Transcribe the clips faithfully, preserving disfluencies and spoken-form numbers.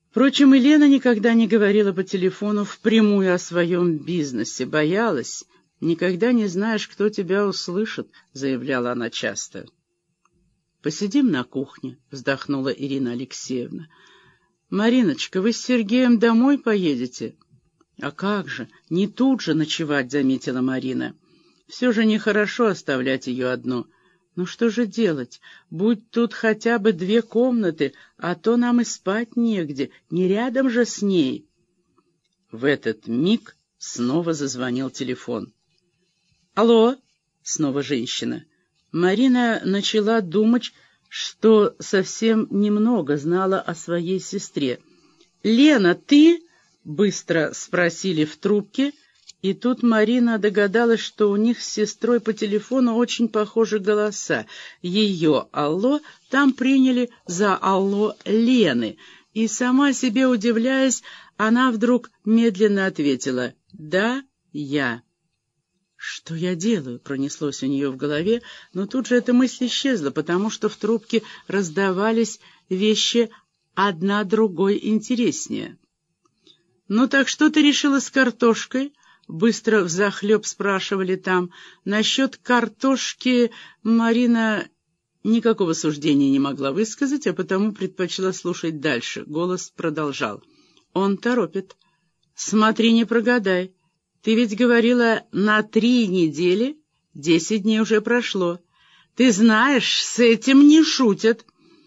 Впрочем, Елена никогда не говорила по телефону впрямую о своем бизнесе, боялась. «Никогда не знаешь, кто тебя услышит», — заявляла она часто. «Посидим на кухне», — вздохнула Ирина Алексеевна. «Мариночка, вы с Сергеем домой поедете?» «А как же, не тут же ночевать», — заметила Марина. «Все же нехорошо оставлять ее одну. Ну что же делать? Будь тут хотя бы две комнаты, а то нам и спать негде, не рядом же с ней». В этот миг снова зазвонил телефон. «Алло!» — снова женщина. Марина начала думать, что совсем немного знала о своей сестре. «Лена, ты?» — быстро спросили в трубке, и тут Марина догадалась, что у них с сестрой по телефону очень похожи голоса. Ее «алло» там приняли за «алло» Лены, и сама себе удивляясь, она вдруг медленно ответила «да, я». «Что я делаю?» — пронеслось у нее в голове, но тут же эта мысль исчезла, потому что в трубке раздавались вещи одна другой интереснее. «Ну так что ты решила с картошкой?» — быстро взахлеб спрашивали там. Насчет картошки Марина никакого суждения не могла высказать, а потому предпочла слушать дальше. Голос продолжал. «Он торопит. Смотри, не прогадай. Ты ведь говорила на три недели, десять дней уже прошло. Ты знаешь, с этим не шутят».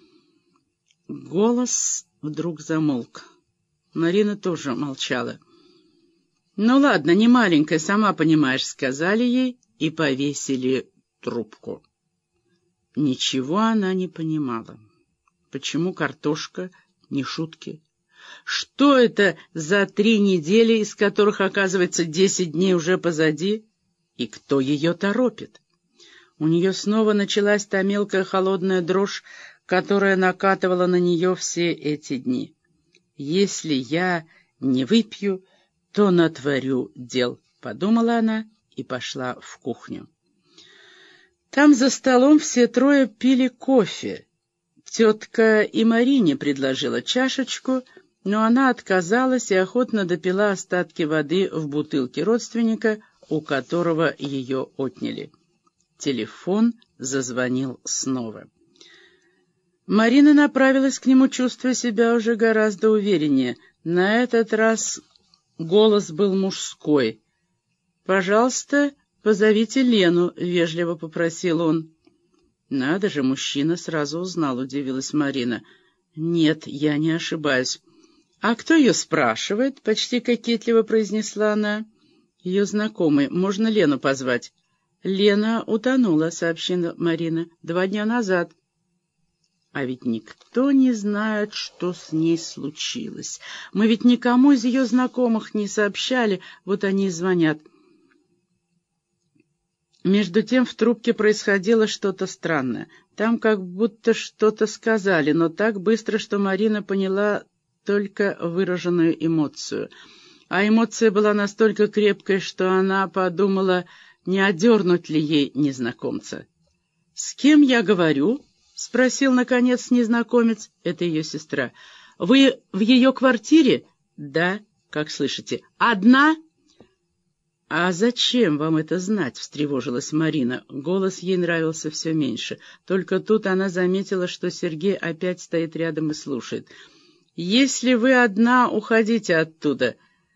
Голос вдруг замолк. Марина тоже молчала. «Ну ладно, не маленькая, сама понимаешь», — сказали ей и повесили трубку. Ничего она не понимала. Почему картошка не шутки? Что это за три недели, из которых, оказывается, десять дней уже позади? И кто ее торопит? У нее снова началась та мелкая холодная дрожь, которая накатывала на нее все эти дни. «Если я не выпью, то натворю дел», — подумала она и пошла в кухню. Там за столом все трое пили кофе. Тетка и Марине предложила чашечку, но она отказалась и охотно допила остатки воды в бутылке родственника, у которого ее отняли. Телефон зазвонил снова. Марина направилась к нему, чувствуя себя уже гораздо увереннее. На этот раз голос был мужской. «Пожалуйста, позовите Лену», — вежливо попросил он. «Надо же, мужчина сразу узнал», — удивилась Марина. «Нет, я не ошибаюсь». «А кто ее спрашивает?» — почти кокетливо произнесла она. «Ее знакомый. Можно Лену позвать?» «Лена утонула», — сообщила Марина. «Два дня назад». А ведь никто не знает, что с ней случилось. Мы ведь никому из ее знакомых не сообщали, вот они и звонят. Между тем в трубке происходило что-то странное. Там как будто что-то сказали, но так быстро, что Марина поняла только выраженную эмоцию. А эмоция была настолько крепкой, что она подумала, не одернуть ли ей незнакомца. «С кем я говорю?» — спросил, наконец, незнакомец. Это ее сестра. «Вы в ее квартире?» «Да, как слышите». «Одна?» «А зачем вам это знать?» — встревожилась Марина. Голос ей нравился все меньше. Только тут она заметила, что Сергей опять стоит рядом и слушает. «Если вы одна, уходите оттуда».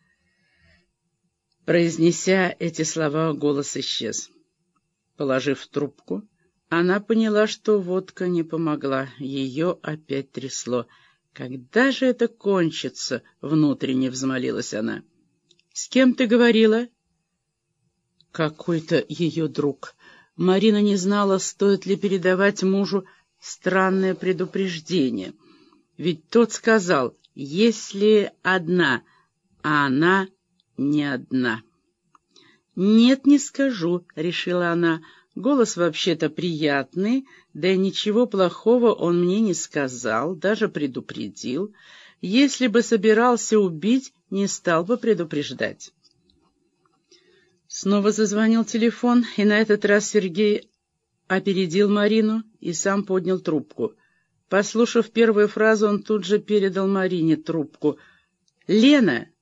Произнеся эти слова, голос исчез. Положив трубку, она поняла, что водка не помогла. Ее опять трясло. «Когда же это кончится?» — внутренне взмолилась она. «С кем ты говорила?» «Какой-то ее друг». Марина не знала, стоит ли передавать мужу странное предупреждение. Ведь тот сказал, если одна, а она не одна. «Нет, не скажу», — решила она. «Голос вообще-то приятный, да и ничего плохого он мне не сказал, даже предупредил. Если бы собирался убить, не стал бы предупреждать». Снова зазвонил телефон, и на этот раз Сергей опередил Марину и сам поднял трубку. Послушав первую фразу, он тут же передал Марине трубку. «Лена,